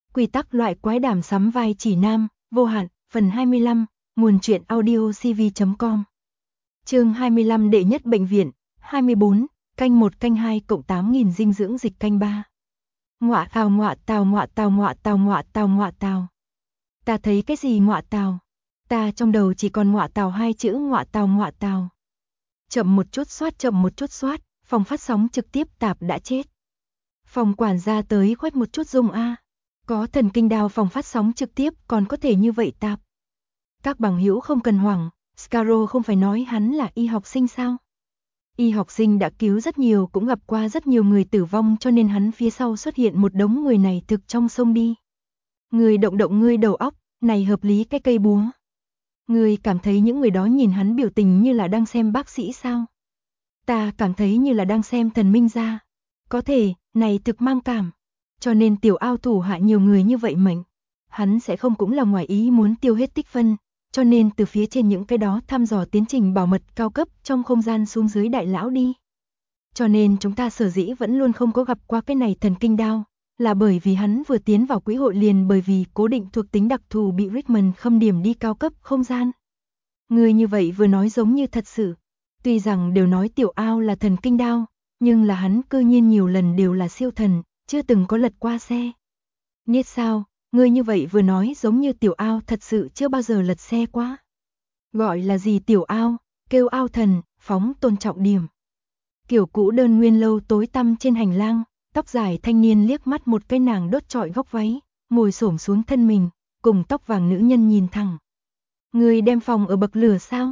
Quy tắc loại quái đàm sắm vai chỉ nam, vô hạn, phần 25, nguồn truyện audio cv.com. Chương 25 đệ nhất bệnh viện, 24, canh 1 canh 2 cộng 8.000 dinh dưỡng dịch canh 3. Ngọa tào ngọa tào ngọa tào ngọa tào ngọa tào ngọa tào. Ta thấy cái gì ngọa tào? Ta trong đầu chỉ còn ngọa tào hai chữ ngọa tào ngọa tào. Chậm một chút soát, phòng phát sóng trực tiếp tạp đã chết. Phòng quản gia tới khoét một chút dùng a. Có thần kinh đao phòng phát sóng trực tiếp còn có thể như vậy tạp. Các bằng hữu không cần hoảng, Scarrow không phải nói hắn là y học sinh sao? Y học sinh đã cứu rất nhiều cũng gặp qua rất nhiều người tử vong cho nên hắn phía sau xuất hiện một đống người này thực trong sông đi. Người động động ngươi đầu óc, này hợp lý cái cây búa. Người cảm thấy những người đó nhìn hắn biểu tình như là đang xem bác sĩ sao? Ta cảm thấy như là đang xem thần minh ra. Có thể, này thực mang cảm. Cho nên tiểu ao thủ hạ nhiều người như vậy mệnh. Hắn sẽ không cũng là ngoài ý muốn tiêu hết tích phân. Cho nên từ phía trên những cái đó thăm dò tiến trình bảo mật cao cấp trong không gian xuống dưới đại lão đi. Cho nên chúng ta sở dĩ vẫn luôn không có gặp qua cái này thần kinh đao. Là bởi vì hắn vừa tiến vào quỹ hội liền bởi vì cố định thuộc tính đặc thù bị Rickman khâm điểm đi cao cấp không gian. Người như vậy vừa nói giống như thật sự. Tuy rằng đều nói tiểu ao là thần kinh đao, nhưng là hắn cư nhiên nhiều lần đều là siêu thần, chưa từng có lật qua xe. Niết sao, ngươi như vậy vừa nói giống như tiểu ao thật sự chưa bao giờ lật xe quá. Gọi là gì tiểu ao, kêu ao thần, phóng tôn trọng điểm. Kiểu cũ đơn nguyên lâu tối tăm trên hành lang, tóc dài thanh niên liếc mắt một cái nàng đốt trọi góc váy, ngồi xổm xuống thân mình, cùng tóc vàng nữ nhân nhìn thẳng. Ngươi đem phòng ở bậc lửa sao?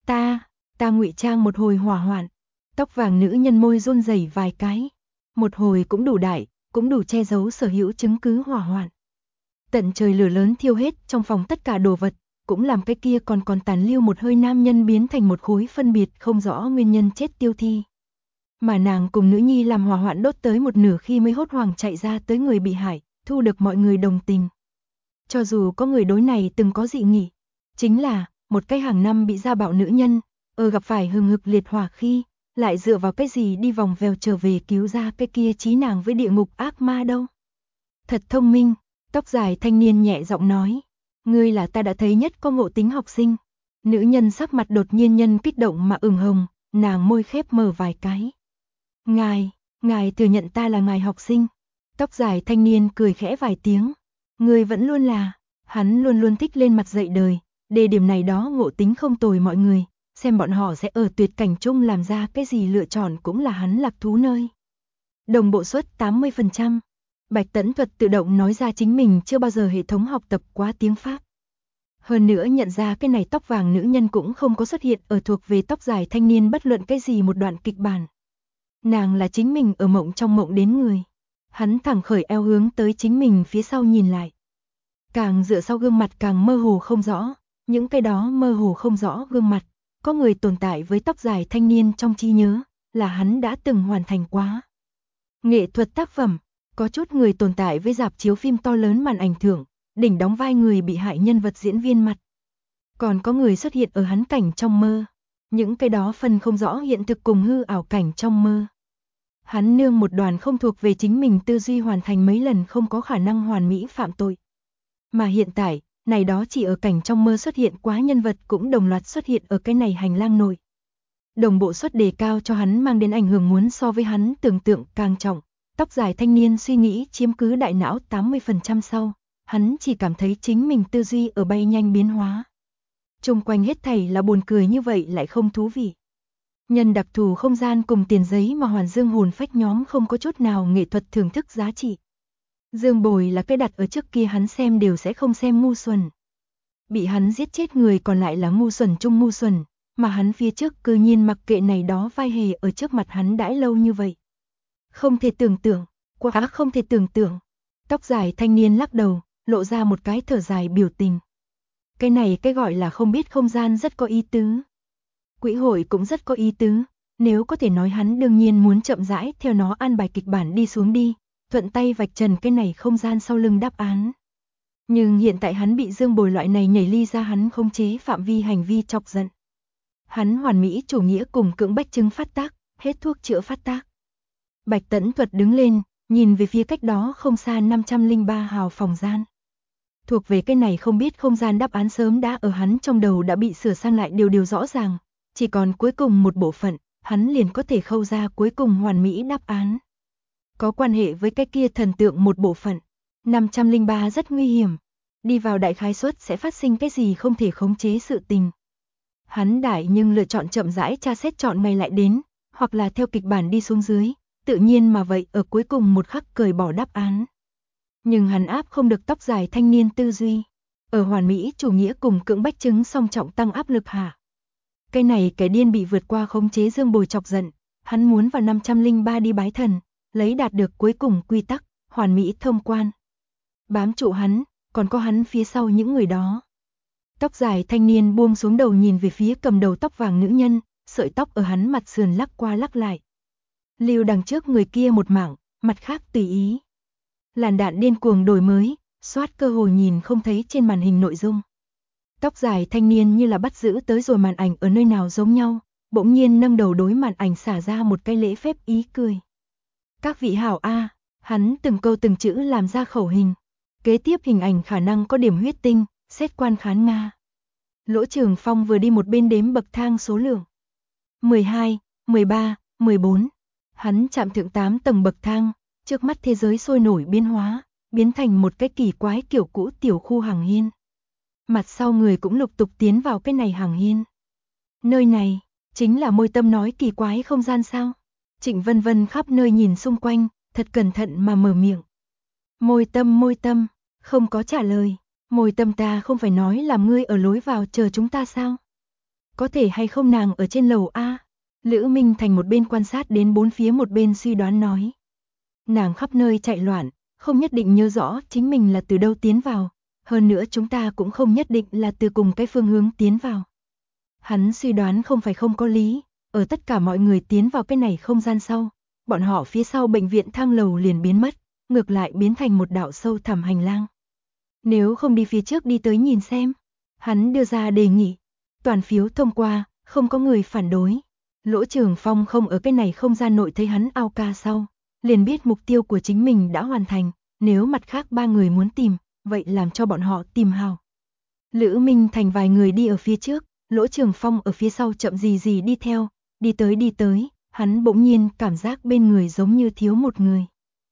Ta ngụy trang một hồi hỏa hoạn. Tóc vàng nữ nhân môi run rẩy vài cái. Một hồi cũng đủ đại, cũng đủ che giấu sở hữu chứng cứ hỏa hoạn. Tận trời lửa lớn thiêu hết trong phòng tất cả đồ vật, cũng làm cái kia còn tàn lưu một hơi nam nhân biến thành một khối phân biệt không rõ nguyên nhân chết tiêu thi. Mà nàng cùng nữ nhi làm hỏa hoạn đốt tới một nửa khi mới hốt hoảng chạy ra tới người bị hại, thu được mọi người đồng tình. Cho dù có người đối này từng có dị nghị, chính là một cái hàng năm bị gia bạo nữ nhân, gặp phải hừng hực liệt hỏa khi, lại dựa vào cái gì đi vòng vèo trở về cứu ra cái kia chí nàng với địa ngục ác ma đâu. Thật thông minh, tóc dài thanh niên nhẹ giọng nói, ngươi là ta đã thấy nhất có ngộ tính học sinh. Nữ nhân sắc mặt đột nhiên nhân kích động mà ửng hồng, nàng môi khép mở vài cái. Ngài thừa nhận ta là ngài học sinh. Tóc dài thanh niên cười khẽ vài tiếng. Ngươi vẫn luôn là, hắn luôn luôn thích lên mặt dạy đời, đề điểm này đó ngộ tính không tồi mọi người, xem bọn họ sẽ ở tuyệt cảnh chung làm ra cái gì lựa chọn cũng là hắn lạc thú nơi. Đồng bộ suất 80%. Bạch Tẫn Thuật tự động nói ra chính mình chưa bao giờ hệ thống học tập quá tiếng Pháp. Hơn nữa nhận ra cái này tóc vàng nữ nhân cũng không có xuất hiện ở thuộc về tóc dài thanh niên bất luận cái gì một đoạn kịch bản. Nàng là chính mình ở mộng trong mộng đến người. Hắn thẳng khởi eo hướng tới chính mình phía sau nhìn lại. Càng dựa sau gương mặt càng mơ hồ không rõ, những cái đó mơ hồ không rõ gương mặt, có người tồn tại với tóc dài thanh niên trong trí nhớ, là hắn đã từng hoàn thành quá. Nghệ thuật tác phẩm, có chút người tồn tại với rạp chiếu phim to lớn màn ảnh thưởng, đỉnh đóng vai người bị hại nhân vật diễn viên mặt. Còn có người xuất hiện ở hắn cảnh trong mơ, những cái đó phân không rõ hiện thực cùng hư ảo cảnh trong mơ. Hắn nương một đoàn không thuộc về chính mình tư duy hoàn thành mấy lần không có khả năng hoàn mỹ phạm tội. Mà hiện tại, này đó chỉ ở cảnh trong mơ xuất hiện quá nhân vật cũng đồng loạt xuất hiện ở cái này hành lang nội. Đồng bộ suất đề cao cho hắn mang đến ảnh hưởng muốn so với hắn tưởng tượng càng trọng. Tóc dài thanh niên suy nghĩ chiếm cứ đại não 80% sau, hắn chỉ cảm thấy chính mình tư duy ở bay nhanh biến hóa. Trung quanh hết thảy là buồn cười như vậy lại không thú vị. Nhân đặc thù không gian cùng tiền giấy mà hoàn dương hồn phách nhóm không có chút nào nghệ thuật thưởng thức giá trị. Dương Bồi là cái đặt ở trước kia hắn xem đều sẽ không xem ngu xuẩn. Bị hắn giết chết người còn lại là ngu xuẩn chung ngu xuẩn, mà hắn phía trước cư nhiên mặc kệ này đó vai hề ở trước mặt hắn đãi lâu như vậy. Không thể tưởng tượng, quá không thể tưởng tượng. Tóc dài thanh niên lắc đầu, lộ ra một cái thở dài biểu tình. Cái này cái gọi là không biết không gian rất có ý tứ. Quỹ hội cũng rất có ý tứ, nếu có thể nói hắn đương nhiên muốn chậm rãi theo nó an bài kịch bản đi xuống đi, thuận tay vạch trần cái này không gian sau lưng đáp án. Nhưng hiện tại hắn bị Dương Bồi loại này nhảy ly ra hắn không chế phạm vi hành vi chọc giận. Hắn hoàn mỹ chủ nghĩa cùng cưỡng bách chứng phát tác, hết thuốc chữa phát tác. Bạch Tẫn Thuật đứng lên, nhìn về phía cách đó không xa 503 hào phòng gian. Thuộc về cái này không biết không gian đáp án sớm đã ở hắn trong đầu đã bị sửa sang lại điều rõ ràng, chỉ còn cuối cùng một bộ phận, hắn liền có thể khâu ra cuối cùng hoàn mỹ đáp án. Có quan hệ với cái kia thần tượng một bộ phận. 503 rất nguy hiểm, đi vào đại khái suất sẽ phát sinh cái gì không thể khống chế sự tình. Hắn đại nhưng lựa chọn chậm rãi tra xét chọn ngày lại đến, hoặc là theo kịch bản đi xuống dưới, tự nhiên mà vậy ở cuối cùng một khắc cởi bỏ đáp án. Nhưng hắn áp không được tóc dài thanh niên tư duy, ở hoàn mỹ chủ nghĩa cùng cưỡng bách chứng song trọng tăng áp lực hạ. Cái này kẻ điên bị vượt qua khống chế Dương Bồi chọc giận, hắn muốn vào 503 đi bái thần, lấy đạt được cuối cùng quy tắc, hoàn mỹ thông quan. Bám trụ hắn, còn có hắn phía sau những người đó. Tóc dài thanh niên buông xuống đầu nhìn về phía cầm đầu tóc vàng nữ nhân, sợi tóc ở hắn mặt sườn lắc qua lắc lại. Lưu đằng trước người kia một mảng, mặt khác tùy ý. Làn đạn điên cuồng đổi mới, soát cơ hội nhìn không thấy trên màn hình nội dung. Tóc dài thanh niên như là bắt giữ tới rồi màn ảnh ở nơi nào giống nhau, bỗng nhiên nâng đầu đối màn ảnh xả ra một cái lễ phép ý cười. Các vị hảo A, hắn từng câu từng chữ làm ra khẩu hình. Kế tiếp hình ảnh khả năng có điểm huyết tinh, xét quan khán Nga. Lỗ Trường Phong vừa đi một bên đếm bậc thang số lượng. 12, 13, 14. Hắn chạm thượng 8 tầng bậc thang, trước mắt thế giới sôi nổi biến hóa, biến thành một cái kỳ quái kiểu cũ tiểu khu hàng hiên. Mặt sau người cũng lục tục tiến vào cái này hàng hiên. Nơi này, chính là Môi Tâm nói kỳ quái không gian sao? Trịnh Vân Vân khắp nơi nhìn xung quanh, thật cẩn thận mà mở miệng. Môi Tâm, không có trả lời. Môi Tâm ta không phải nói làm ngươi ở lối vào chờ chúng ta sao? Có thể hay không nàng ở trên lầu A? Lữ Minh Thành một bên quan sát đến bốn phía một bên suy đoán nói. Nàng khắp nơi chạy loạn, không nhất định nhớ rõ chính mình là từ đâu tiến vào. Hơn nữa chúng ta cũng không nhất định là từ cùng cái phương hướng tiến vào. Hắn suy đoán không phải không có lý, ở tất cả mọi người tiến vào cái này không gian sau, bọn họ phía sau bệnh viện thang lầu liền biến mất, ngược lại biến thành một đạo sâu thẳm hành lang. Nếu không đi phía trước đi tới nhìn xem, hắn đưa ra đề nghị, toàn phiếu thông qua, không có người phản đối. Lỗ Trường Phong không ở cái này không gian nội thấy hắn ao ca sau, liền biết mục tiêu của chính mình đã hoàn thành, nếu mặt khác ba người muốn tìm, vậy làm cho bọn họ tìm hào. Lữ Minh Thành vài người đi ở phía trước, Lỗ Trường Phong ở phía sau chậm gì đi theo, đi tới, hắn bỗng nhiên cảm giác bên người giống như thiếu một người.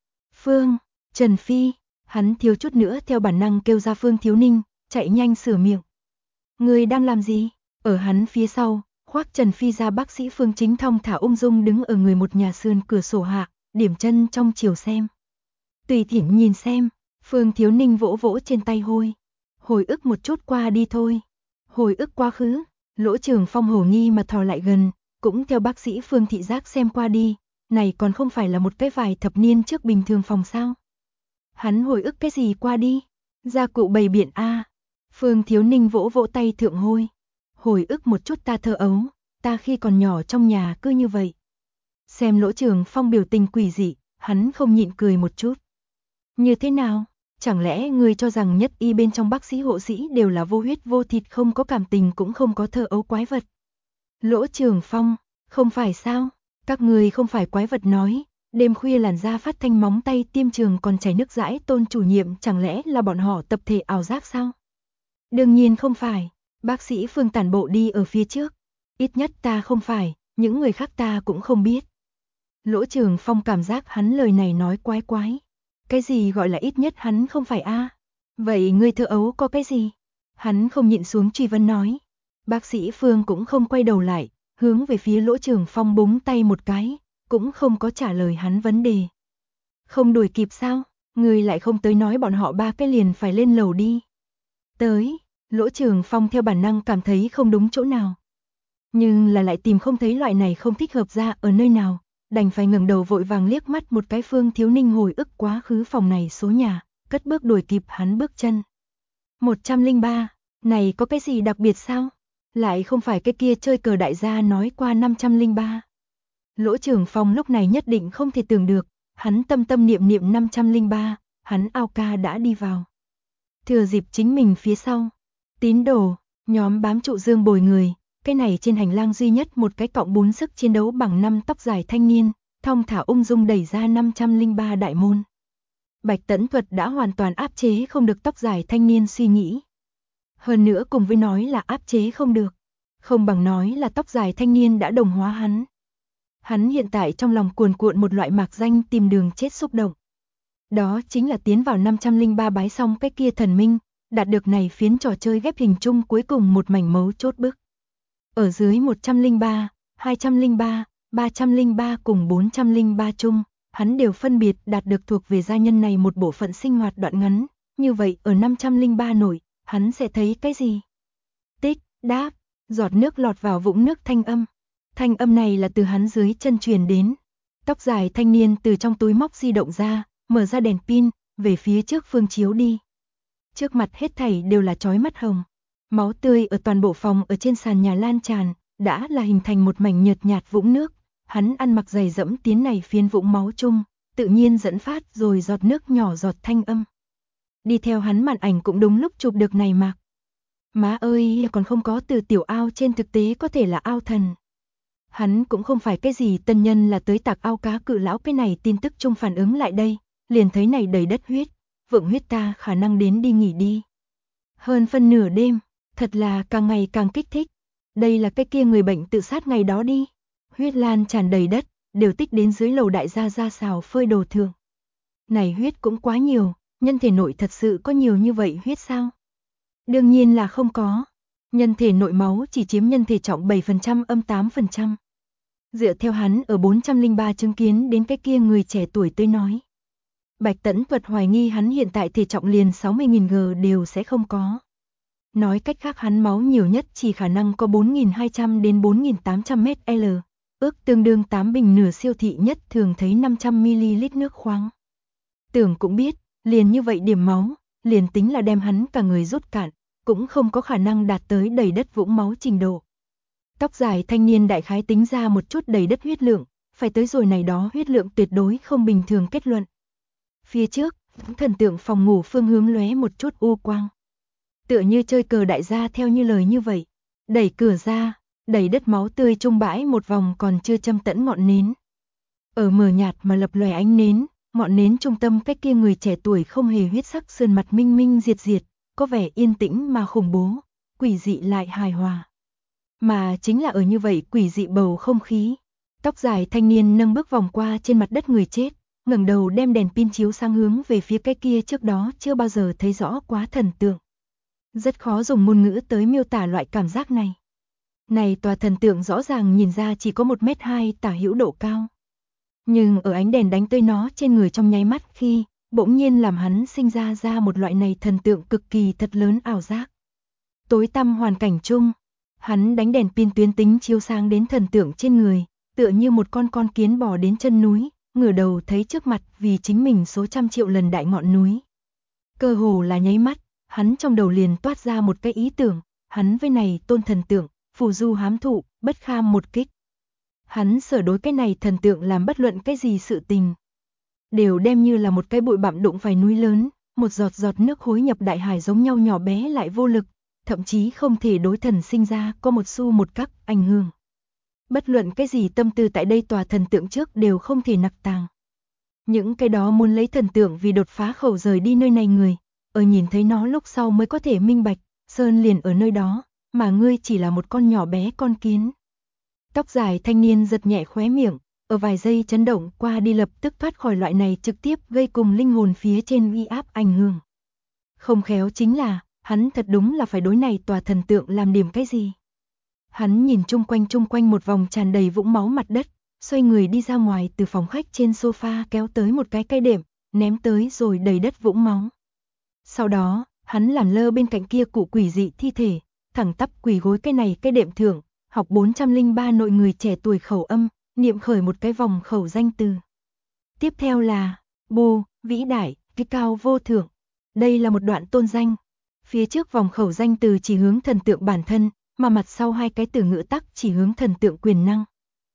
Trần Phi, hắn thiếu chút nữa theo bản năng kêu ra Phương Thiếu Ninh, chạy nhanh sửa miệng. Người đang làm gì? Ở hắn phía sau, khoác Trần Phi ra bác sĩ Phương Chính thong thả ung dung đứng ở người một nhà sườn cửa sổ hạ, điểm chân trong chiều xem. Tùy tiện nhìn xem, Phương Thiếu Ninh vỗ vỗ trên tay hôi. Hồi ức một chút qua đi thôi. Hồi ức quá khứ, Lỗ Trường Phong hồ nghi mà thò lại gần, cũng theo bác sĩ Phương thị giác xem qua đi, này còn không phải là một cái vài thập niên trước bình thường phòng sao. Hắn hồi ức cái gì qua đi? Gia cụ bày biện A. Phương Thiếu Ninh vỗ vỗ tay thượng hôi. Hồi ức một chút ta thơ ấu, ta khi còn nhỏ trong nhà cứ như vậy. Xem Lỗ Trường Phong biểu tình quỷ dị, hắn không nhịn cười một chút. Như thế nào? Chẳng lẽ ngươi cho rằng nhất y bên trong bác sĩ hộ sĩ đều là vô huyết vô thịt không có cảm tình cũng không có thơ ấu quái vật? Lỗ Trường Phong, không phải sao? Các người không phải quái vật nói, đêm khuya làn da phát thanh móng tay tiêm trường còn chảy nước dãi Tôn chủ nhiệm chẳng lẽ là bọn họ tập thể ảo giác sao? Đương nhiên không phải, bác sĩ Phương tản bộ đi ở phía trước. Ít nhất ta không phải, những người khác ta cũng không biết. Lỗ Trường Phong cảm giác hắn lời này nói quái. Cái gì gọi là ít nhất hắn không phải a? Vậy ngươi thơ ấu có cái gì? Hắn không nhịn xuống truy vấn nói. Bác sĩ Phương cũng không quay đầu lại, hướng về phía Lỗ Trường Phong búng tay một cái, cũng không có trả lời hắn vấn đề. Không đuổi kịp sao? Ngươi lại không tới nói bọn họ ba cái liền phải lên lầu đi. Tới, Lỗ Trường Phong theo bản năng cảm thấy không đúng chỗ nào. Nhưng là lại tìm không thấy loại này không thích hợp ra ở nơi nào, đành phải ngẩng đầu vội vàng liếc mắt một cái Phương Thiếu Ninh hồi ức quá khứ phòng này số nhà, cất bước đuổi kịp hắn bước chân. 103, này có cái gì đặc biệt sao? Lại không phải cái kia chơi cờ đại gia nói qua 503. Lỗ Trường Phong lúc này nhất định không thể tưởng được, hắn tâm niệm 503, hắn ao ca đã đi vào. Thừa dịp chính mình phía sau, tín đồ, nhóm bám trụ Dương Bồi người, cái này trên hành lang duy nhất một cái cọng bún sức chiến đấu bằng 5 tóc dài thanh niên, thong thả ung dung đẩy ra 503 đại môn. Bạch Tẫn Thuật đã hoàn toàn áp chế không được tóc dài thanh niên suy nghĩ. Hơn nữa cùng với nói là áp chế không được, không bằng nói là tóc dài thanh niên đã đồng hóa hắn. Hắn hiện tại trong lòng cuồn cuộn một loại mạc danh tìm đường chết xúc động. Đó chính là tiến vào 503 bái xong cái kia thần minh, đạt được này phiến trò chơi ghép hình chung cuối cùng một mảnh mấu chốt bức. Ở dưới 103, 203, 303 cùng 403 chung, hắn đều phân biệt đạt được thuộc về gia nhân này một bộ phận sinh hoạt đoạn ngắn, như vậy ở 503 nổi, hắn sẽ thấy cái gì? Tích, đáp, giọt nước lọt vào vũng nước thanh âm. Thanh âm này là từ hắn dưới chân truyền đến. Tóc dài thanh niên từ trong túi móc di động ra, mở ra đèn pin, về phía trước phương chiếu đi. Trước mặt hết thảy đều là chói mắt hồng. Máu tươi ở toàn bộ phòng ở trên sàn nhà lan tràn, đã là hình thành một mảnh nhợt nhạt vũng nước. Hắn ăn mặc giày dẫm tiến này phiến vũng máu chung, tự nhiên dẫn phát rồi giọt nước nhỏ giọt thanh âm. Đi theo hắn màn ảnh cũng đúng lúc chụp được này mạc. Má ơi, còn không có từ tiểu ao trên thực tế có thể là ao thần. Hắn cũng không phải cái gì tân nhân là tới tạc ao cá cự lão, cái này tin tức chung phản ứng lại đây, liền thấy này đầy đất huyết, vượng huyết ta khả năng đến đi nghỉ đi. Hơn phân nửa đêm, thật là càng ngày càng kích thích. Đây là cái kia người bệnh tự sát ngày đó đi. Huyết lan tràn đầy đất, đều tích đến dưới lầu đại gia ra xào phơi đồ thường. Này huyết cũng quá nhiều, nhân thể nội thật sự có nhiều như vậy huyết sao? Đương nhiên là không có. Nhân thể nội máu chỉ chiếm nhân thể trọng 7% âm 8%. Dựa theo hắn ở 403 chứng kiến đến cái kia người trẻ tuổi tới nói. Bạch Tẫn Thuật hoài nghi hắn hiện tại thể trọng liền 60.000 g đều sẽ không có. Nói cách khác hắn máu nhiều nhất chỉ khả năng có 4.200 đến 4.800 ml, ước tương đương 8 bình nửa siêu thị nhất thường thấy 500ml nước khoáng. Tưởng cũng biết, liền như vậy điểm máu, liền tính là đem hắn cả người rút cạn, cũng không có khả năng đạt tới đầy đất vũng máu trình độ. Tóc dài thanh niên đại khái tính ra một chút đầy đất huyết lượng, phải tới rồi này đó huyết lượng tuyệt đối không bình thường kết luận. Phía trước, thần tượng phòng ngủ phương hướng lóe một chút u quang. Tựa như chơi cờ đại gia theo như lời như vậy, đẩy cửa ra, đầy đất máu tươi trung bãi một vòng còn chưa châm tẫn ngọn nến. Ở mờ nhạt mà lập lòe ánh nến, ngọn nến trung tâm cái kia người trẻ tuổi không hề huyết sắc sườn mặt minh minh diệt diệt, có vẻ yên tĩnh mà khủng bố, quỷ dị lại hài hòa. Mà chính là ở như vậy quỷ dị bầu không khí, tóc dài thanh niên nâng bước vòng qua trên mặt đất người chết, ngẩng đầu đem đèn pin chiếu sang hướng về phía cái kia trước đó chưa bao giờ thấy rõ quá thần tượng. Rất khó dùng ngôn ngữ tới miêu tả loại cảm giác này. Này tòa thần tượng rõ ràng nhìn ra chỉ có 1m2 tả hữu độ cao. Nhưng ở ánh đèn đánh tới nó trên người trong nháy mắt khi, bỗng nhiên làm hắn sinh ra một loại này thần tượng cực kỳ thật lớn ảo giác. Tối tăm hoàn cảnh chung, hắn đánh đèn pin tuyến tính chiếu sáng đến thần tượng trên người, tựa như một con kiến bò đến chân núi, ngửa đầu thấy trước mặt vì chính mình số trăm triệu lần đại ngọn núi. Cơ hồ là nháy mắt, hắn trong đầu liền toát ra một cái ý tưởng, hắn với này tôn thần tượng, phù du hám thụ, bất kham một kích. Hắn sở đối cái này thần tượng làm bất luận cái gì sự tình, đều đem như là một cái bụi bặm đụng phải núi lớn, một giọt giọt nước hối nhập đại hải giống nhau nhỏ bé lại vô lực, thậm chí không thể đối thần sinh ra có một xu một các ảnh hưởng. Bất luận cái gì tâm tư tại đây tòa thần tượng trước đều không thể nặc tàng. Những cái đó muốn lấy thần tượng vì đột phá khẩu rời đi nơi này người, ở nhìn thấy nó lúc sau mới có thể minh bạch, Sơn liền ở nơi đó, mà ngươi chỉ là một con nhỏ bé con kiến. Tóc dài thanh niên giật nhẹ khóe miệng, ở vài giây chấn động qua đi lập tức thoát khỏi loại này trực tiếp gây cùng linh hồn phía trên uy áp ảnh hưởng. Không khéo chính là, hắn thật đúng là phải đối này tòa thần tượng làm điểm cái gì. Hắn nhìn chung quanh một vòng tràn đầy vũng máu mặt đất, xoay người đi ra ngoài từ phòng khách trên sofa kéo tới một cái cây đệm, ném tới rồi đầy đất vũng máu. Sau đó, hắn làm lơ bên cạnh kia cụ quỷ dị thi thể, thẳng tắp quỳ gối cái này cái đệm thượng, học 403 nội người trẻ tuổi khẩu âm, niệm khởi một cái vòng khẩu danh từ. Tiếp theo là, Bồ, vĩ đại, cái cao vô thượng. Đây là một đoạn tôn danh. Phía trước vòng khẩu danh từ chỉ hướng thần tượng bản thân, mà mặt sau hai cái từ ngữ tắc chỉ hướng thần tượng quyền năng.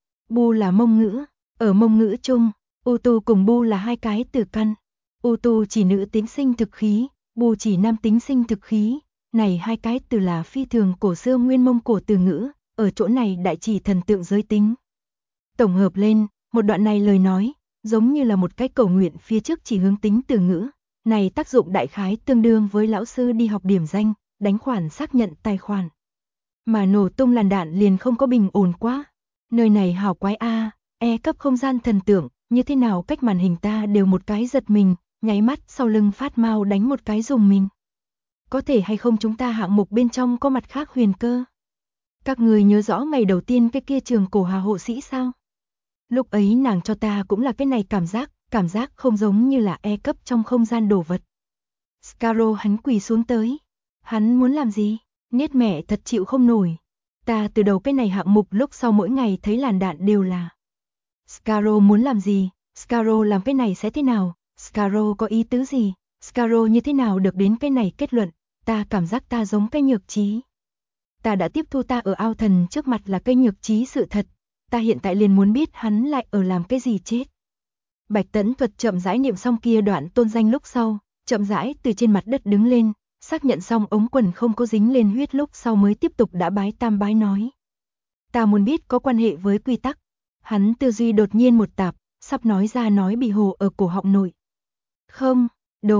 Bu là Mông ngữ, ở Mông ngữ chung, Utu cùng Bu là hai cái từ căn. Utu chỉ nữ tính sinh thực khí, Bu chỉ nam tính sinh thực khí. Này hai cái từ là phi thường cổ xưa nguyên Mông cổ từ ngữ, ở chỗ này đại chỉ thần tượng giới tính. Tổng hợp lên, Một đoạn này lời nói, giống như là một cái cầu nguyện phía trước chỉ hướng tính từ ngữ, này tác dụng đại khái tương đương với lão sư đi học điểm danh, đánh khoản xác nhận tài khoản. Mà nổ tung làn đạn liền không có bình ổn quá. Nơi này hảo quái a, E cấp không gian thần tượng, như thế nào cách màn hình ta đều một cái giật mình, nháy mắt sau lưng phát mau đánh một cái dùng mình. Có thể hay không chúng ta hạng mục bên trong có mặt khác huyền cơ? Các người nhớ rõ ngày đầu tiên cái kia trường cổ hà hộ sĩ sao? Lúc ấy nàng cho ta cũng là cái này cảm giác không giống như là E cấp trong không gian đồ vật. Scarrow hắn quỳ xuống tới. Hắn muốn làm gì? Niết mẹ thật chịu không nổi. Ta từ đầu cái này hạng mục lúc sau mỗi ngày thấy làn đạn đều là. Scarrow muốn làm gì? Scarrow làm cái này sẽ thế nào? Scarrow có ý tứ gì? Scarrow như thế nào được đến cái này kết luận? Ta cảm giác ta giống cái nhược trí. Ta đã tiếp thu ta ở ao thần trước mặt là cái nhược trí sự thật. Ta hiện tại liền muốn biết hắn lại ở làm cái gì chết. Bạch Tẫn Thuật chậm rãi niệm xong kia đoạn tôn danh lúc sau, chậm rãi từ trên mặt đất đứng lên, xác nhận xong ống quần không có dính lên huyết lúc sau mới tiếp tục đã bái tam bái nói. Ta muốn biết có quan hệ với quy tắc. Hắn tư duy đột nhiên một tạp, sắp nói ra nói bị hồ ở cổ họng nội. Không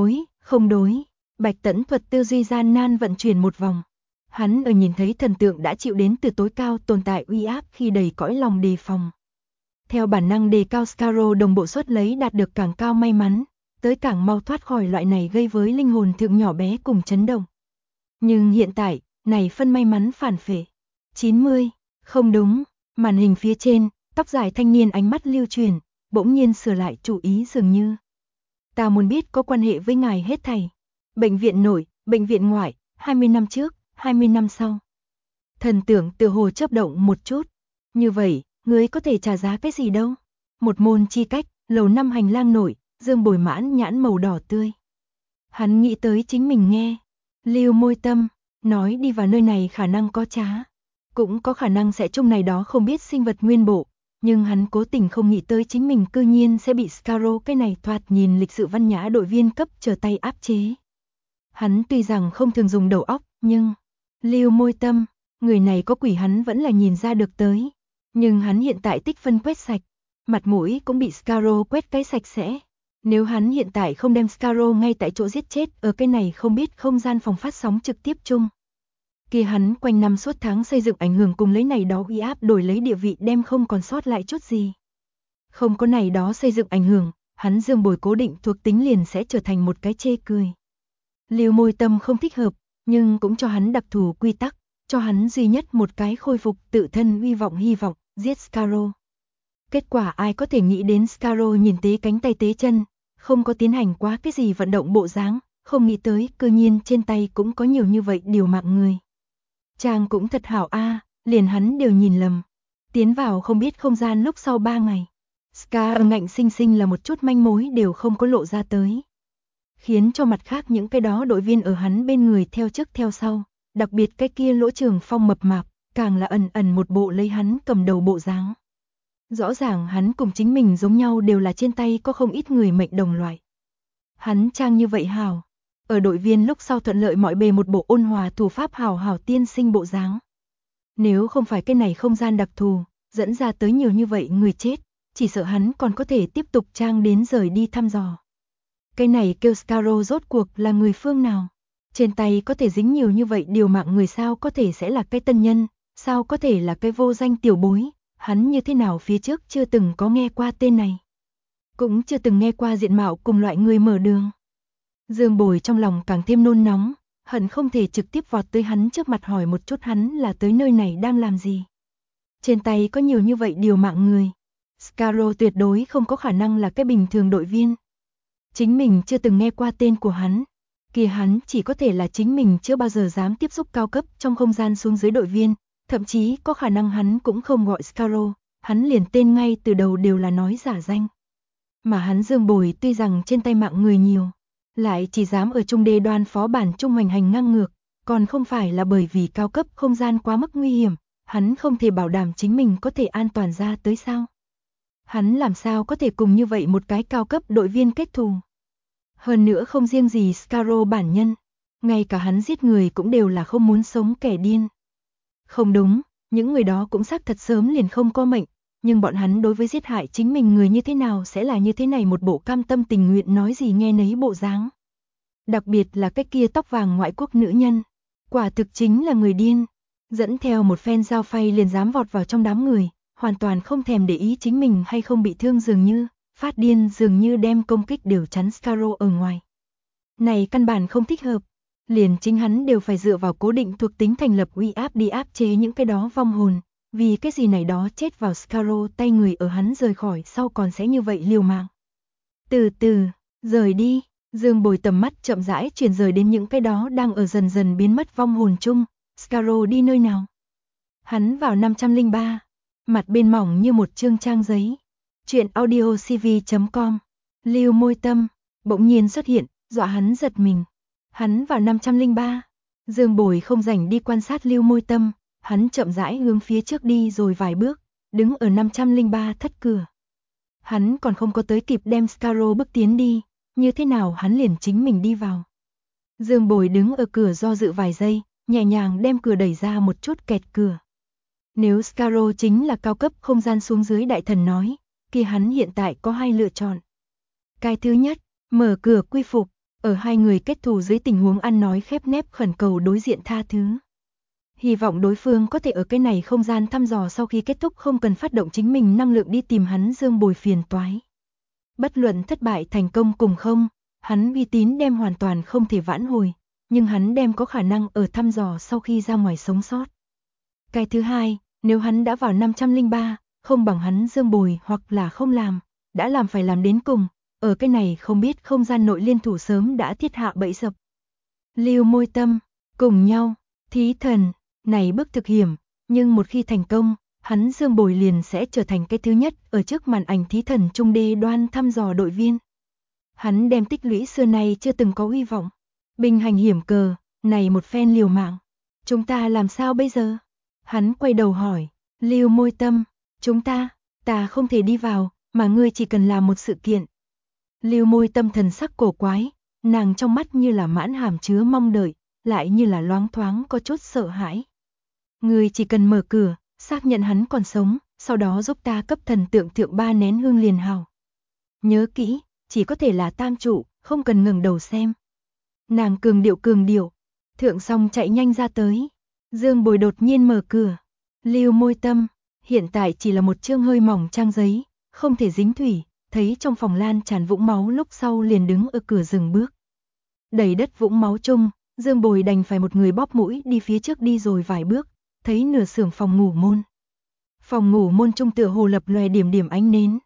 đối. Bạch Tẫn Thuật tư duy gian nan vận chuyển một vòng. Hắn ở nhìn thấy thần tượng đã chịu đến từ tối cao tồn tại uy áp khi đầy cõi lòng đề phòng. Theo bản năng đề cao Scarrow đồng bộ suất lấy đạt được càng cao may mắn, tới càng mau thoát khỏi loại này gây với linh hồn thượng nhỏ bé cùng chấn động. Nhưng hiện tại, này phân may mắn phản phệ. 90, không đúng, màn hình phía trên, tóc dài thanh niên ánh mắt lưu truyền, bỗng nhiên sửa lại chủ ý dường như. Ta muốn biết có quan hệ với ngài hết thảy. Bệnh viện nội, bệnh viện ngoại, 20 năm trước, 20 năm sau. Thần tưởng tự hồ chớp động một chút. Như vậy, ngươi có thể trả giá cái gì đâu? Một môn chi cách, lầu 5 hành lang nội, Dương Bồi mãn nhãn màu đỏ tươi. Hắn nghĩ tới chính mình nghe. Lưu môi tâm, nói đi vào nơi này khả năng có trá. Cũng có khả năng sẽ chung này đó không biết sinh vật nguyên bộ. Nhưng hắn cố tình không nghĩ tới chính mình cư nhiên sẽ bị Scarrow cái này thoạt nhìn lịch sự văn nhã đội viên cấp trở tay áp chế. Hắn tuy rằng không thường dùng đầu óc, nhưng... Lưu môi tâm, người này có quỷ hắn vẫn là nhìn ra được tới. Nhưng hắn hiện tại tích phân quét sạch, mặt mũi cũng bị Scarrow quét cái sạch sẽ. Nếu hắn hiện tại không đem Scarrow ngay tại chỗ giết chết ở cái này không biết không gian phòng phát sóng trực tiếp chung. Kia hắn quanh năm suốt tháng xây dựng ảnh hưởng cùng lấy này đó uy áp đổi lấy địa vị đem không còn sót lại chút gì. Không có này đó xây dựng ảnh hưởng, hắn Dương Bồi cố định thuộc tính liền sẽ trở thành một cái chê cười. Lưu môi tâm không thích hợp, nhưng cũng cho hắn đặc thù quy tắc, cho hắn duy nhất một cái khôi phục tự thân hy vọng, giết Scarrow. Kết quả ai có thể nghĩ đến Scarrow nhìn tế cánh tay tế chân, không có tiến hành quá cái gì vận động bộ dáng, không nghĩ tới cư nhiên trên tay cũng có nhiều như vậy điều mạng người. Chàng cũng thật hảo a, liền hắn đều nhìn lầm. Tiến vào không biết không gian lúc sau 3 ngày. Scar ngạnh sinh sinh là một chút manh mối đều không có lộ ra tới. Khiến cho mặt khác những cái đó đội viên ở hắn bên người theo trước theo sau, đặc biệt cái kia Lỗ Trường Phong mập mạp, càng là ẩn ẩn một bộ lấy hắn cầm đầu bộ dáng. Rõ ràng hắn cùng chính mình giống nhau đều là trên tay có không ít người mệnh đồng loại. Hắn trang như vậy hảo, ở đội viên lúc sau thuận lợi mọi bề một bộ ôn hòa thủ pháp hảo tiên sinh bộ dáng. Nếu không phải cái này không gian đặc thù, dẫn ra tới nhiều như vậy người chết, chỉ sợ hắn còn có thể tiếp tục trang đến rời đi thăm dò. Cái này kêu Scarrow rốt cuộc là người phương nào? Trên tay có thể dính nhiều như vậy điều mạng người sao có thể sẽ là cái tân nhân, sao có thể là cái vô danh tiểu bối, hắn như thế nào phía trước chưa từng có nghe qua tên này. Cũng chưa từng nghe qua diện mạo cùng loại người mở đường. Dương Bồi trong lòng càng thêm nôn nóng, hận không thể trực tiếp vọt tới hắn trước mặt hỏi một chút hắn là tới nơi này đang làm gì. Trên tay có nhiều như vậy điều mạng người. Scarrow tuyệt đối không có khả năng là cái bình thường đội viên. Chính mình chưa từng nghe qua tên của hắn. Kia hắn chỉ có thể là chính mình chưa bao giờ dám tiếp xúc cao cấp trong không gian xuống dưới đội viên. Thậm chí có khả năng hắn cũng không gọi Scarrow. Hắn liền tên ngay từ đầu đều là nói giả danh. Mà hắn Dương Bồi tuy rằng trên tay mạng người nhiều, lại chỉ dám ở trung đê đoan phó bản trung hoành hành ngang ngược, còn không phải là bởi vì cao cấp không gian quá mức nguy hiểm, hắn không thể bảo đảm chính mình có thể an toàn ra tới sao. Hắn làm sao có thể cùng như vậy một cái cao cấp đội viên kết thù. Hơn nữa không riêng gì Scarrow bản nhân, ngay cả hắn giết người cũng đều là không muốn sống kẻ điên. Không đúng, những người đó cũng xác thật sớm liền không có mệnh, nhưng bọn hắn đối với giết hại chính mình người như thế nào sẽ là như thế này một bộ cam tâm tình nguyện nói gì nghe nấy bộ dáng. Đặc biệt là cái kia tóc vàng ngoại quốc nữ nhân, quả thực chính là người điên, dẫn theo một phen dao phay liền dám vọt vào trong đám người, hoàn toàn không thèm để ý chính mình hay không bị thương dường như, phát điên dường như đem công kích đều chắn Scarrow ở ngoài. Này căn bản không thích hợp, liền chính hắn đều phải dựa vào cố định thuộc tính thành lập uy áp đi áp chế những cái đó vong hồn, vì cái gì này đó chết vào Scarrow tay người ở hắn rời khỏi sau còn sẽ như vậy liều mạng. Từ từ, rời đi, Dương Bồi tầm mắt chậm rãi chuyển rời đến những cái đó đang ở dần dần biến mất vong hồn chung, Scarrow đi nơi nào? Hắn vào 503, mặt bên mỏng như một chương trang giấy. Chuyện audiocv.com, Lưu Môi Tâm, bỗng nhiên xuất hiện, dọa hắn giật mình. Hắn vào 503, Dương Bồi không rảnh đi quan sát Lưu Môi Tâm, hắn chậm rãi hướng phía trước đi rồi vài bước, đứng ở 503 thất cửa. Hắn còn không có tới kịp đem Scarrow bước tiến đi, như thế nào hắn liền chính mình đi vào. Dương Bồi đứng ở cửa do dự vài giây, nhẹ nhàng đem cửa đẩy ra một chút kẹt cửa. Nếu Scarrow chính là cao cấp không gian xuống dưới đại thần nói, kia hắn hiện tại có hai lựa chọn. Cái thứ nhất, mở cửa quy phục, ở hai người kết thù dưới tình huống ăn nói khép nép khẩn cầu đối diện tha thứ. Hy vọng đối phương có thể ở cái này không gian thăm dò sau khi kết thúc không cần phát động chính mình năng lượng đi tìm hắn Dương Bồi phiền toái. Bất luận thất bại thành công cùng không, hắn uy tín đem hoàn toàn không thể vãn hồi, nhưng hắn đem có khả năng ở thăm dò sau khi ra ngoài sống sót. Cái thứ hai, nếu hắn đã vào 503, không bằng hắn Dương Bồi hoặc là không làm, đã làm phải làm đến cùng, ở cái này không biết không gian nội liên thủ sớm đã thiết hạ bẫy dập. Lưu Môi Tâm, cùng nhau, thí thần, này bước thực hiểm, nhưng một khi thành công, hắn Dương Bồi liền sẽ trở thành cái thứ nhất ở trước màn ảnh thí thần trung đê đoan thăm dò đội viên. Hắn đem tích lũy xưa nay chưa từng có hy vọng, bình hành hiểm cờ, này một phen liều mạng. Chúng ta làm sao bây giờ? Hắn quay đầu hỏi, Lưu Môi Tâm, chúng ta không thể đi vào, mà ngươi chỉ cần làm một sự kiện. Lưu Môi Tâm thần sắc cổ quái, nàng trong mắt như là mãn hàm chứa mong đợi, lại như là loáng thoáng có chút sợ hãi. Ngươi chỉ cần mở cửa, xác nhận hắn còn sống, sau đó giúp ta cấp thần tượng thượng 3 nén hương liền hào. Nhớ kỹ, chỉ có thể là tam trụ, không cần ngẩng đầu xem. Nàng cường điệu, thượng xong chạy nhanh ra tới. Dương Bồi đột nhiên mở cửa. Lưu Môi Tâm, hiện tại chỉ là một chương hơi mỏng trang giấy, không thể dính thủy, thấy trong phòng lan tràn vũng máu lúc sau liền đứng ở cửa dừng bước. Đầy đất vũng máu chung, Dương Bồi đành phải một người bóp mũi đi phía trước đi rồi vài bước, thấy nửa xưởng phòng ngủ môn. Phòng ngủ môn trung tựa hồ lập lòe điểm điểm ánh nến.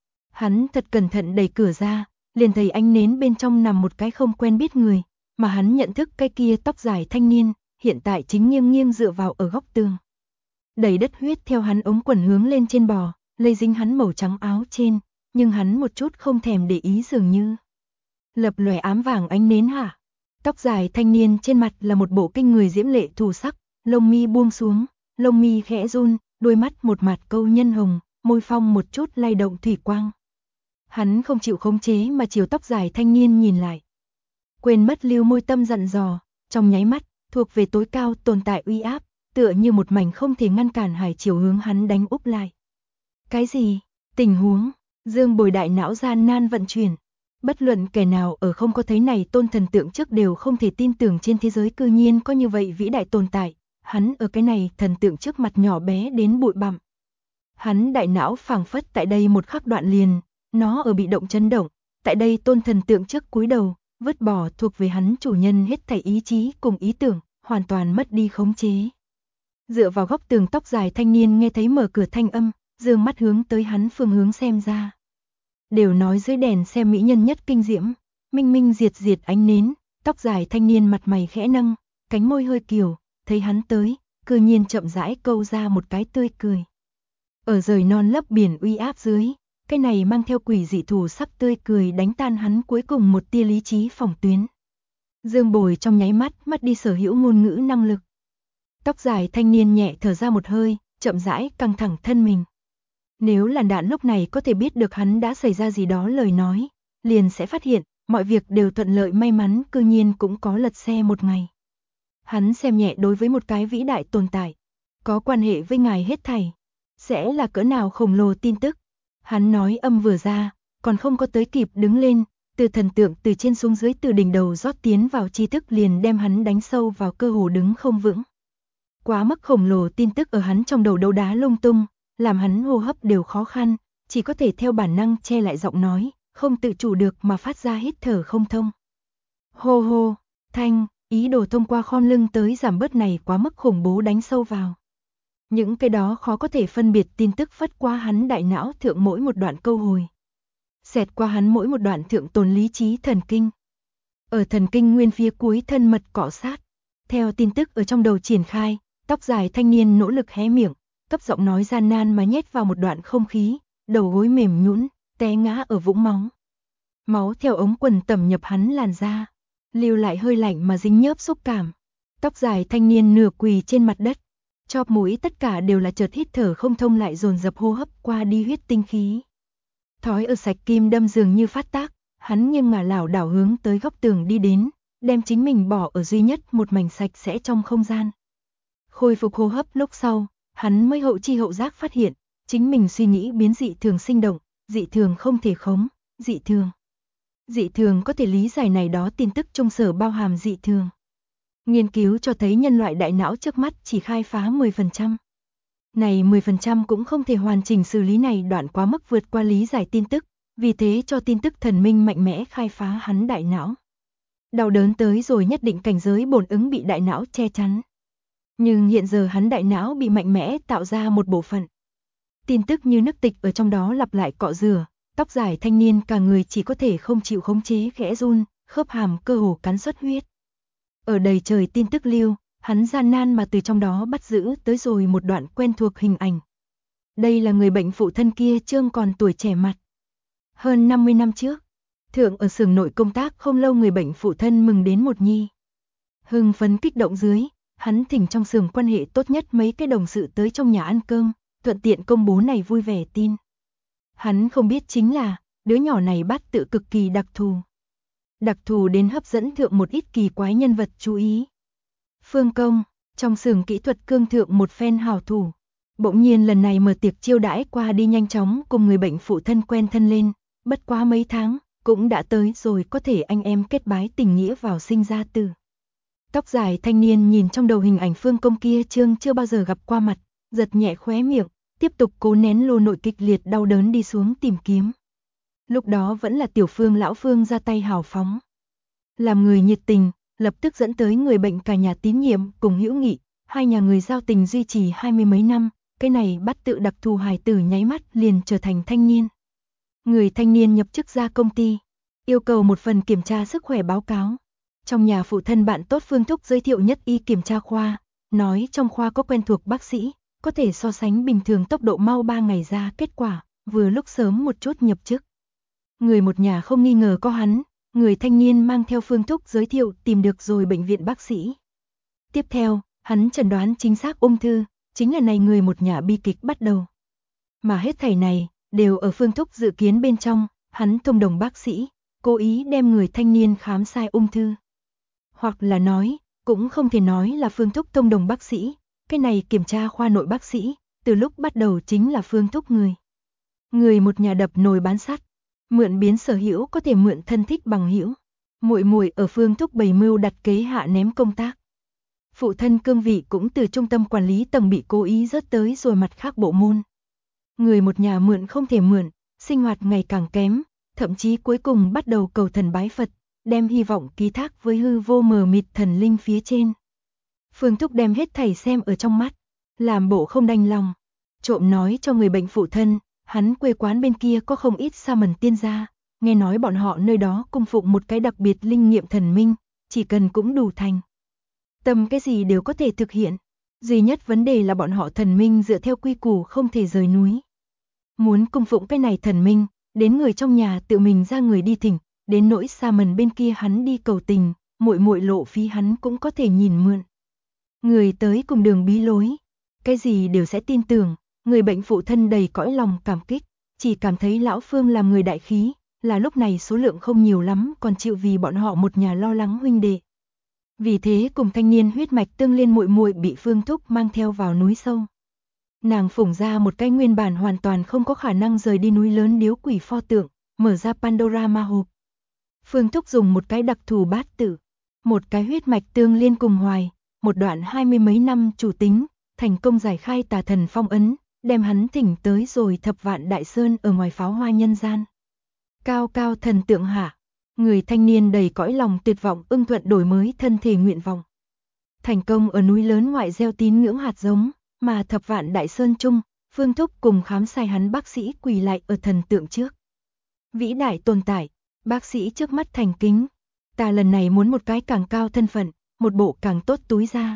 Hắn thật cẩn thận đẩy cửa ra, liền thấy ánh nến bên trong nằm một cái không quen biết người, mà hắn nhận thức cái kia tóc dài thanh niên, hiện tại chính nghiêng nghiêng dựa vào ở góc tường. Đầy đất huyết theo hắn ống quần hướng lên trên bò, lây dính hắn màu trắng áo trên, nhưng hắn một chút không thèm để ý dường như. Lập lòe ám vàng ánh nến hả? Tóc dài thanh niên trên mặt là một bộ kinh người diễm lệ thù sắc, lông mi buông xuống, lông mi khẽ run, đôi mắt một mặt câu nhân hồng, môi phong một chút lay động thủy quang. Hắn không chịu khống chế mà chiều tóc dài thanh niên nhìn lại. Quên mất Lưu Môi Tâm dặn dò, trong nháy mắt, thuộc về tối cao tồn tại uy áp, tựa như một mảnh không thể ngăn cản hải chiều hướng hắn đánh úp lại. Cái gì? Tình huống? Dương Bồi đại não gian nan vận chuyển. Bất luận kẻ nào ở không có thấy này tôn thần tượng trước đều không thể tin tưởng trên thế giới cư nhiên có như vậy vĩ đại tồn tại. Hắn ở cái này thần tượng trước mặt nhỏ bé đến bụi bặm. Hắn đại não phảng phất tại đây một khắc đoạn liền, nó ở bị động chấn động, tại đây tôn thần tượng trước cúi đầu, vứt bỏ thuộc về hắn chủ nhân hết thảy ý chí cùng ý tưởng, hoàn toàn mất đi khống chế. Dựa vào góc tường tóc dài thanh niên nghe thấy mở cửa thanh âm, dương mắt hướng tới hắn phương hướng xem ra. Đều nói dưới đèn xem mỹ nhân nhất kinh diễm, minh minh diệt ánh nến, tóc dài thanh niên mặt mày khẽ nâng, cánh môi hơi kiều, thấy hắn tới, cư nhiên chậm rãi câu ra một cái tươi cười. Ở rời non lấp biển uy áp dưới, cái này mang theo quỷ dị thù sắc tươi cười đánh tan hắn cuối cùng một tia lý trí phòng tuyến. Dương Bồi trong nháy mắt mất đi sở hữu ngôn ngữ năng lực. Tóc dài thanh niên nhẹ thở ra một hơi, chậm rãi căng thẳng thân mình. Nếu làn đạn lúc này có thể biết được hắn đã xảy ra gì đó lời nói, liền sẽ phát hiện, mọi việc đều thuận lợi may mắn cư nhiên cũng có lật xe một ngày. Hắn xem nhẹ đối với một cái vĩ đại tồn tại, có quan hệ với ngài hết thảy. Sẽ là cỡ nào khổng lồ tin tức. Hắn nói âm vừa ra, còn không có tới kịp đứng lên, từ thần tượng từ trên xuống dưới từ đỉnh đầu rót tiến vào tri thức liền đem hắn đánh sâu vào cơ hồ đứng không vững. Quá mức khổng lồ tin tức ở hắn trong đầu đấu đá lung tung, làm hắn hô hấp đều khó khăn, chỉ có thể theo bản năng che lại giọng nói, không tự chủ được mà phát ra hít thở không thông. Hô hô, thanh, ý đồ thông qua khom lưng tới giảm bớt này quá mức khủng bố đánh sâu vào. Những cái đó khó có thể phân biệt tin tức phất qua hắn đại não thượng mỗi một đoạn câu hồi. Xẹt qua hắn mỗi một đoạn thượng tồn lý trí thần kinh. Ở thần kinh nguyên phía cuối thân mật cọ sát. Theo tin tức ở trong đầu triển khai, tóc dài thanh niên nỗ lực hé miệng, cấp giọng nói gian nan mà nhét vào một đoạn không khí, đầu gối mềm nhũn, té ngã ở vũng máu. Máu theo ống quần tẩm nhập hắn làn da, lưu lại hơi lạnh mà dính nhớp xúc cảm. Tóc dài thanh niên nửa quỳ trên mặt đất, chóp mũi tất cả đều là chợt hít thở không thông lại dồn dập hô hấp qua đi huyết tinh khí. Thói ở sạch kim đâm dường như phát tác, hắn nghiêng ngả lảo đảo hướng tới góc tường đi đến, đem chính mình bỏ ở duy nhất một mảnh sạch sẽ trong không gian. Khôi phục hô hấp lúc sau, hắn mới hậu chi hậu giác phát hiện, chính mình suy nghĩ biến dị thường sinh động, dị thường không thể khống, dị thường. Dị thường có thể lý giải này đó tin tức trong sở bao hàm dị thường. Nghiên cứu cho thấy nhân loại đại não trước mắt chỉ khai phá 10%. Này 10% cũng không thể hoàn chỉnh xử lý này đoạn quá mức vượt qua lý giải tin tức, vì thế cho tin tức thần minh mạnh mẽ khai phá hắn đại não. Đau đớn tới rồi nhất định cảnh giới bổn ứng bị đại não che chắn. Nhưng hiện giờ hắn đại não bị mạnh mẽ tạo ra một bộ phận. Tin tức như nước tịch ở trong đó lặp lại cọ rửa, tóc dài thanh niên cả người chỉ có thể không chịu khống chế khẽ run, khớp hàm cơ hồ cắn xuất huyết. Ở đầy trời tin tức lưu, hắn gian nan mà từ trong đó bắt giữ tới rồi một đoạn quen thuộc hình ảnh. Đây là người bệnh phụ thân kia trương còn tuổi trẻ mặt. Hơn 50 năm trước, thượng ở xưởng nội công tác không lâu người bệnh phụ thân mừng đến một nhi. Hưng phấn kích động dưới, hắn thỉnh trong xưởng quan hệ tốt nhất mấy cái đồng sự tới trong nhà ăn cơm, thuận tiện công bố này vui vẻ tin. Hắn không biết chính là, đứa nhỏ này bát tự cực kỳ đặc thù. Đặc thù đến hấp dẫn thượng một ít kỳ quái nhân vật chú ý. Phương Công, trong xưởng kỹ thuật cương thượng một phen hào thủ. Bỗng nhiên lần này mở tiệc chiêu đãi qua đi nhanh chóng cùng người bệnh phụ thân quen thân lên, bất quá mấy tháng, cũng đã tới rồi có thể anh em kết bái tình nghĩa vào sinh ra tử. Tóc dài thanh niên nhìn trong đầu hình ảnh Phương Công kia trương chưa bao giờ gặp qua mặt, giật nhẹ khóe miệng, tiếp tục cố nén lô nội kịch liệt đau đớn đi xuống tìm kiếm. Lúc đó vẫn là tiểu Phương lão Phương ra tay hào phóng. Làm người nhiệt tình, lập tức dẫn tới người bệnh cả nhà tín nhiệm cùng hữu nghị, hai nhà người giao tình duy trì 20 mấy năm, cái này bắt tự đặc thù hài tử nháy mắt liền trở thành thanh niên. Người thanh niên nhập chức ra công ty, yêu cầu một phần kiểm tra sức khỏe báo cáo. Trong nhà phụ thân bạn tốt Phương Thúc giới thiệu nhất y kiểm tra khoa, nói trong khoa có quen thuộc bác sĩ, có thể so sánh bình thường tốc độ mau 3 ngày ra kết quả, vừa lúc sớm một chút nhập chức. Người một nhà không nghi ngờ có hắn, người thanh niên mang theo Phương Thúc giới thiệu tìm được rồi bệnh viện bác sĩ. Tiếp theo, hắn chẩn đoán chính xác ung thư, chính là này người một nhà bi kịch bắt đầu. Mà hết thảy này, đều ở Phương Thúc dự kiến bên trong, hắn thông đồng bác sĩ, cố ý đem người thanh niên khám sai ung thư. Hoặc là nói, cũng không thể nói là Phương Thúc thông đồng bác sĩ, cái này kiểm tra khoa nội bác sĩ, từ lúc bắt đầu chính là Phương Thúc người. Người một nhà đập nồi bán sắt, mượn biến sở hữu có thể mượn thân thích bằng hữu. Muội muội ở Phương Thúc bày mưu đặt kế hạ ném công tác. Phụ thân cương vị cũng từ trung tâm quản lý tầng bị cố ý rớt tới rồi mặt khác bộ môn. Người một nhà mượn không thể mượn, sinh hoạt ngày càng kém, thậm chí cuối cùng bắt đầu cầu thần bái Phật, đem hy vọng ký thác với hư vô mờ mịt thần linh phía trên. Phương Thúc đem hết thảy xem ở trong mắt, làm bộ không đành lòng, trộm nói cho người bệnh phụ thân, hắn quê quán bên kia có không ít sa mần tiên gia, nghe nói bọn họ nơi đó cung phụng một cái đặc biệt linh nghiệm thần minh, chỉ cần cũng đủ thành. Tâm cái gì đều có thể thực hiện, duy nhất vấn đề là bọn họ thần minh dựa theo quy củ không thể rời núi. Muốn cung phụng cái này thần minh, đến người trong nhà tự mình ra người đi thỉnh, đến nỗi sa mần bên kia hắn đi cầu tình, muội muội lộ phí hắn cũng có thể nhìn mượn. Người tới cùng đường bí lối, cái gì đều sẽ tin tưởng, người bệnh phụ thân đầy cõi lòng cảm kích, chỉ cảm thấy lão Phương làm người đại khí, là lúc này số lượng không nhiều lắm còn chịu vì bọn họ một nhà lo lắng huynh đệ. Vì thế cùng thanh niên huyết mạch tương liên muội muội bị Phương Thúc mang theo vào núi sâu. Nàng phủng ra một cái nguyên bản hoàn toàn không có khả năng rời đi núi lớn điếu quỷ pho tượng, mở ra Pandora ma hộp. Phương Thúc dùng một cái đặc thù bát tự, một cái huyết mạch tương liên cùng hoài, một đoạn 20 mấy năm chủ tính, thành công giải khai tà thần phong ấn, đem hắn thỉnh tới rồi Thập Vạn Đại Sơn ở ngoài pháo hoa nhân gian. Cao cao thần tượng hạ, người thanh niên đầy cõi lòng tuyệt vọng ưng thuận đổi mới thân thể nguyện vọng. Thành công ở núi lớn ngoại gieo tín ngưỡng hạt giống, mà Thập Vạn Đại Sơn chung, Phương Thúc cùng khám sai hắn bác sĩ quỳ lại ở thần tượng trước. Vĩ đại tồn tại, bác sĩ trước mắt thành kính, ta lần này muốn một cái càng cao thân phận, một bộ càng tốt túi da.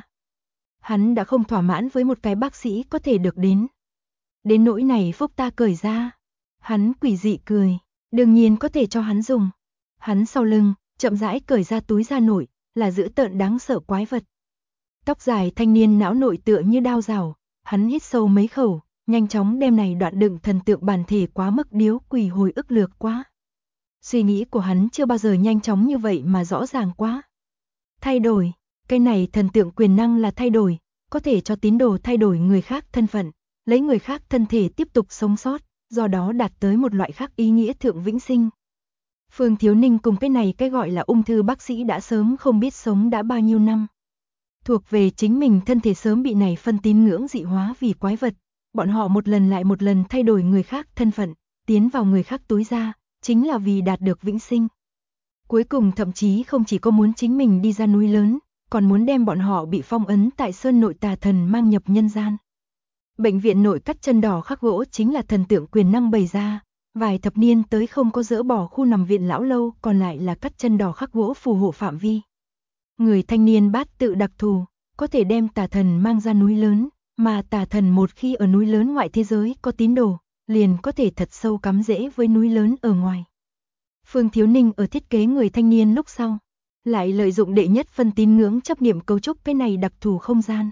Hắn đã không thỏa mãn với một cái bác sĩ có thể được đến. Đến nỗi này phúc ta cởi ra. Hắn quỷ dị cười, đương nhiên có thể cho hắn dùng. Hắn sau lưng, chậm rãi cởi ra túi da nội, là dữ tợn đáng sợ quái vật. Tóc dài thanh niên não nội tựa như đao rào, hắn hít sâu mấy khẩu, nhanh chóng đem này đoạn đựng thần tượng bản thể quá mức điếu quỷ hồi ức lược quá. Suy nghĩ của hắn chưa bao giờ nhanh chóng như vậy mà rõ ràng quá. Thay đổi, cái này thần tượng quyền năng là thay đổi, có thể cho tín đồ thay đổi người khác thân phận, lấy người khác thân thể tiếp tục sống sót, do đó đạt tới một loại khác ý nghĩa thượng vĩnh sinh. Phương Thiếu Ninh cùng cái này cái gọi là ung thư bác sĩ đã sớm không biết sống đã bao nhiêu năm. Thuộc về chính mình thân thể sớm bị này phân tín ngưỡng dị hóa vì quái vật, bọn họ một lần lại một lần thay đổi người khác thân phận, tiến vào người khác túi ra, chính là vì đạt được vĩnh sinh. Cuối cùng thậm chí không chỉ có muốn chính mình đi ra núi lớn, còn muốn đem bọn họ bị phong ấn tại sơn nội tà thần mang nhập nhân gian. Bệnh viện nội cắt chân đỏ khắc gỗ chính là thần tượng quyền năng bày ra, vài thập niên tới không có dỡ bỏ khu nằm viện lão lâu, còn lại là cắt chân đỏ khắc gỗ phù hộ phạm vi. Người thanh niên bát tự đặc thù, có thể đem tà thần mang ra núi lớn, mà tà thần một khi ở núi lớn ngoại thế giới có tín đồ, liền có thể thật sâu cắm rễ với núi lớn ở ngoài. Phương Thiếu Ninh ở thiết kế người thanh niên lúc sau, lại lợi dụng đệ nhất phân tín ngưỡng chấp niệm cấu trúc cái này đặc thù không gian.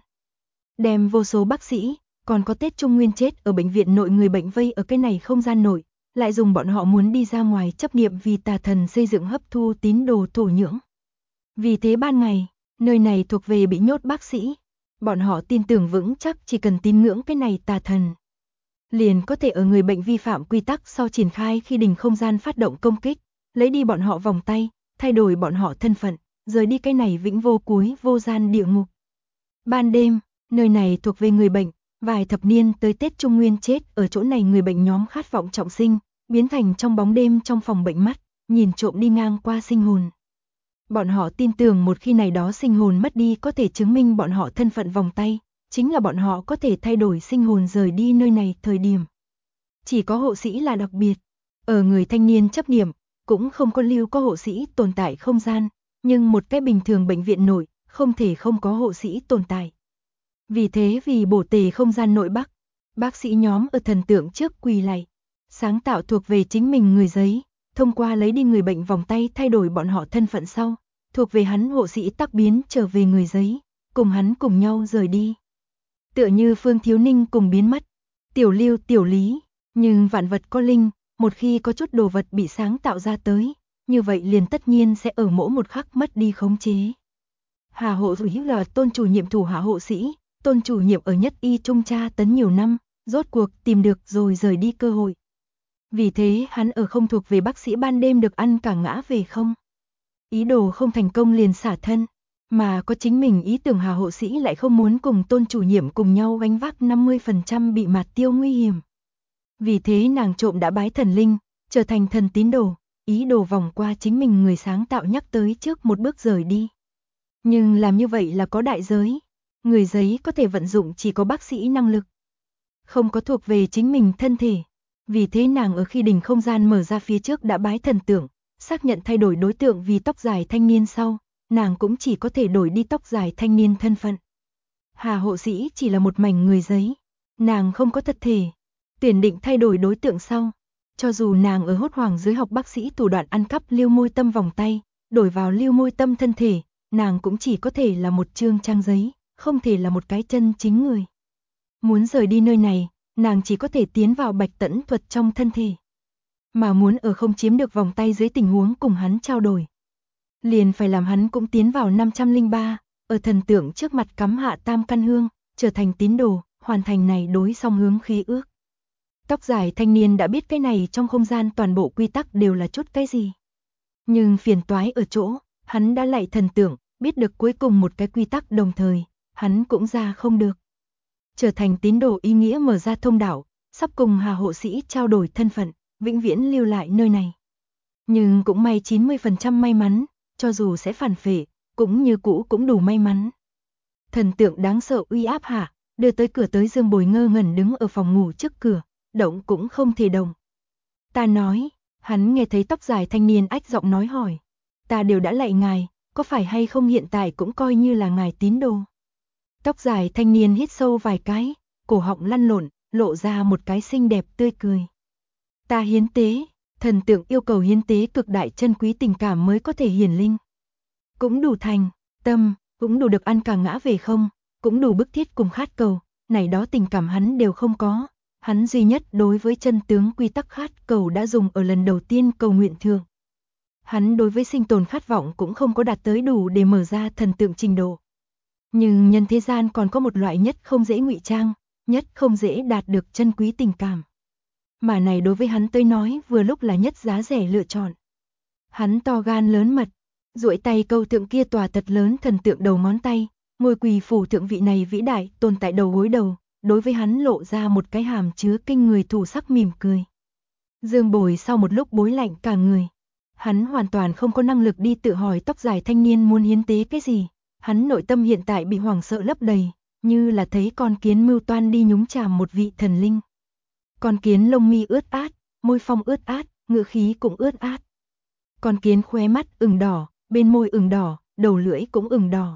Đem vô số bác sĩ, còn có Tết Trung Nguyên chết ở bệnh viện nội người bệnh vây ở cái này không gian nội, lại dùng bọn họ muốn đi ra ngoài chấp niệm vì tà thần xây dựng hấp thu tín đồ thổ nhưỡng. Vì thế ban ngày, nơi này thuộc về bị nhốt bác sĩ, bọn họ tin tưởng vững chắc chỉ cần tín ngưỡng cái này tà thần, liền có thể ở người bệnh vi phạm quy tắc sau triển khai khi đình không gian phát động công kích, lấy đi bọn họ vòng tay, thay đổi bọn họ thân phận, rời đi cái này vĩnh vô cuối vô gian địa ngục. Ban đêm, nơi này thuộc về người bệnh, vài thập niên tới Tết Trung Nguyên chết ở chỗ này người bệnh nhóm khát vọng trọng sinh, biến thành trong bóng đêm trong phòng bệnh mắt, nhìn trộm đi ngang qua sinh hồn. Bọn họ tin tưởng một khi này đó sinh hồn mất đi có thể chứng minh bọn họ thân phận vòng tay, chính là bọn họ có thể thay đổi sinh hồn rời đi nơi này thời điểm. Chỉ có hộ sĩ là đặc biệt, ở người thanh niên chấp niệm, cũng không có lưu có hộ sĩ tồn tại không gian, nhưng một cái bình thường bệnh viện nội, không thể không có hộ sĩ tồn tại. Vì thế vì bổ tề không gian nội bắc, bác sĩ nhóm ở thần tượng trước quỳ lạy, sáng tạo thuộc về chính mình người giấy, thông qua lấy đi người bệnh vòng tay thay đổi bọn họ thân phận sau, thuộc về hắn hộ sĩ tắc biến trở về người giấy, cùng hắn cùng nhau rời đi. Tựa như Phương Thiếu Ninh cùng biến mất, tiểu Lưu tiểu Lý, nhưng vạn vật có linh, một khi có chút đồ vật bị sáng tạo ra tới, như vậy liền tất nhiên sẽ ở mỗi một khắc mất đi khống chế. Hà hộ chủ hữu là tôn chủ nhiệm thủ hạ hộ sĩ, tôn chủ nhiệm ở nhất y trung tra tấn nhiều năm, rốt cuộc tìm được rồi rời đi cơ hội. Vì thế hắn ở không thuộc về bác sĩ ban đêm được ăn cả ngã về không. Ý đồ không thành công liền xả thân, mà có chính mình ý tưởng Hà hộ sĩ lại không muốn cùng tôn chủ nhiệm cùng nhau gánh vác 50% bị mạt tiêu nguy hiểm. Vì thế nàng trộm đã bái thần linh, trở thành thần tín đồ, ý đồ vòng qua chính mình người sáng tạo nhắc tới trước một bước rời đi. Nhưng làm như vậy là có đại giới, người giấy có thể vận dụng chỉ có bác sĩ năng lực, không có thuộc về chính mình thân thể. Vì thế nàng ở khi đình không gian mở ra phía trước đã bái thần tượng, xác nhận thay đổi đối tượng vì tóc dài thanh niên sau, nàng cũng chỉ có thể đổi đi tóc dài thanh niên thân phận. Hà hộ sĩ chỉ là một mảnh người giấy, nàng không có thật thể. Tuyển định thay đổi đối tượng sau, cho dù nàng ở hốt hoảng dưới học bác sĩ thủ đoạn ăn cắp Lưu Môi Tâm vòng tay, đổi vào Lưu Môi Tâm thân thể, nàng cũng chỉ có thể là một chương trang giấy, không thể là một cái chân chính người. Muốn rời đi nơi này, nàng chỉ có thể tiến vào Bạch Tẫn Thuật trong thân thể. Mà muốn ở không chiếm được vòng tay dưới tình huống cùng hắn trao đổi, liền phải làm hắn cũng tiến vào 503, ở thần tượng trước mặt cắm hạ tam căn hương, trở thành tín đồ, hoàn thành này đối song hướng khí ước. Tóc dài thanh niên đã biết cái này trong không gian toàn bộ quy tắc đều là chút cái gì. Nhưng phiền toái ở chỗ, hắn đã lạy thần tượng, biết được cuối cùng một cái quy tắc đồng thời, hắn cũng ra không được. Trở thành tín đồ ý nghĩa mở ra thông đạo, sắp cùng Hà hộ sĩ trao đổi thân phận, vĩnh viễn lưu lại nơi này. Nhưng cũng may 90% may mắn, cho dù sẽ phản phệ, cũng như cũ cũng đủ may mắn. Thần tượng đáng sợ uy áp hạ, đưa tới cửa tới Dương Bồi ngơ ngẩn đứng ở phòng ngủ trước cửa, động cũng không thể động. Ta nói, hắn nghe thấy tóc dài thanh niên ách giọng nói hỏi. Ta đều đã lạy ngài, có phải hay không hiện tại cũng coi như là ngài tín đồ. Tóc dài thanh niên hít sâu vài cái, cổ họng lăn lộn, lộ ra một cái xinh đẹp tươi cười. Ta hiến tế, thần tượng yêu cầu hiến tế cực đại chân quý tình cảm mới có thể hiển linh. Cũng đủ thành, tâm, cũng đủ được ăn cả ngã về không, cũng đủ bức thiết cùng khát cầu, này đó tình cảm hắn đều không có. Hắn duy nhất đối với chân tướng quy tắc khát cầu đã dùng ở lần đầu tiên cầu nguyện thượng. Hắn đối với sinh tồn khát vọng cũng không có đạt tới đủ để mở ra thần tượng trình độ. Nhưng nhân thế gian còn có một loại nhất không dễ ngụy trang, nhất không dễ đạt được chân quý tình cảm. Mà này đối với hắn tới nói vừa lúc là nhất giá rẻ lựa chọn. Hắn to gan lớn mật, duỗi tay câu tượng kia tòa thật lớn thần tượng đầu ngón tay, ngồi quỳ phủ thượng vị này vĩ đại tồn tại đầu gối đầu, đối với hắn lộ ra một cái hàm chứa kinh người thủ sắc mỉm cười. Dương Bồi sau một lúc bối lạnh cả người. Hắn hoàn toàn không có năng lực đi tự hỏi tóc dài thanh niên muốn hiến tế cái gì. Hắn nội tâm hiện tại bị hoảng sợ lấp đầy, như là thấy con kiến mưu toan đi nhúng chàm một vị thần linh. Con kiến lông mi ướt át, môi phong ướt át, ngữ khí cũng ướt át. Con kiến khóe mắt ửng đỏ, bên môi ửng đỏ, đầu lưỡi cũng ửng đỏ.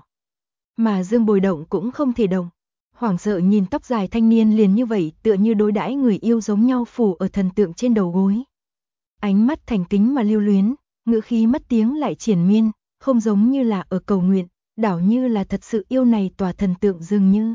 Mà Dương Bồi động cũng không thể động. Hoảng sợ nhìn tóc dài thanh niên liền như vậy tựa như đối đãi người yêu giống nhau phủ ở thần tượng trên đầu gối. Ánh mắt thành kính mà lưu luyến, ngữ khí mất tiếng lại triển miên, không giống như là ở cầu nguyện, đảo như là thật sự yêu này tòa thần tượng dường như.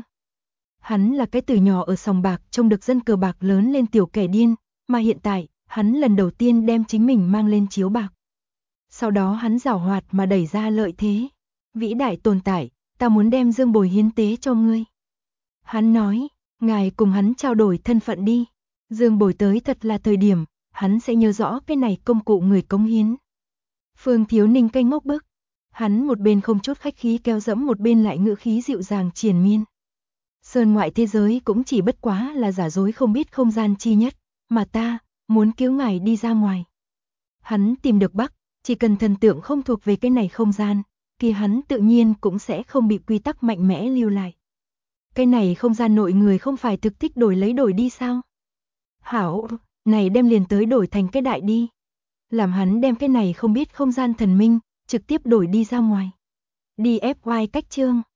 Hắn là cái từ nhỏ ở sòng bạc trông được dân cờ bạc lớn lên tiểu kẻ điên, mà hiện tại, hắn lần đầu tiên đem chính mình mang lên chiếu bạc. Sau đó hắn giảo hoạt mà đẩy ra lợi thế. Vĩ đại tồn tại, ta muốn đem Dương Bồi hiến tế cho ngươi. Hắn nói, ngài cùng hắn trao đổi thân phận đi. Dương Bồi tới thật là thời điểm, hắn sẽ nhớ rõ cái này công cụ người cống hiến. Phương Thiếu Ninh canh ngốc bức. Hắn một bên không chút khách khí kéo dẫm một bên lại ngữ khí dịu dàng triền miên. Sơn ngoại thế giới cũng chỉ bất quá là giả dối không biết không gian chi nhất, mà ta, muốn cứu ngài đi ra ngoài. Hắn tìm được Bắc, chỉ cần thần tượng không thuộc về cái này không gian, thì hắn tự nhiên cũng sẽ không bị quy tắc mạnh mẽ lưu lại. Cái này không gian nội người không phải thực thích đổi lấy đổi đi sao? Hảo, này đem liền tới đổi thành cái đại đi. Làm hắn đem cái này không biết không gian thần minh, trực tiếp đổi đi ra ngoài. Đi FY cách chương.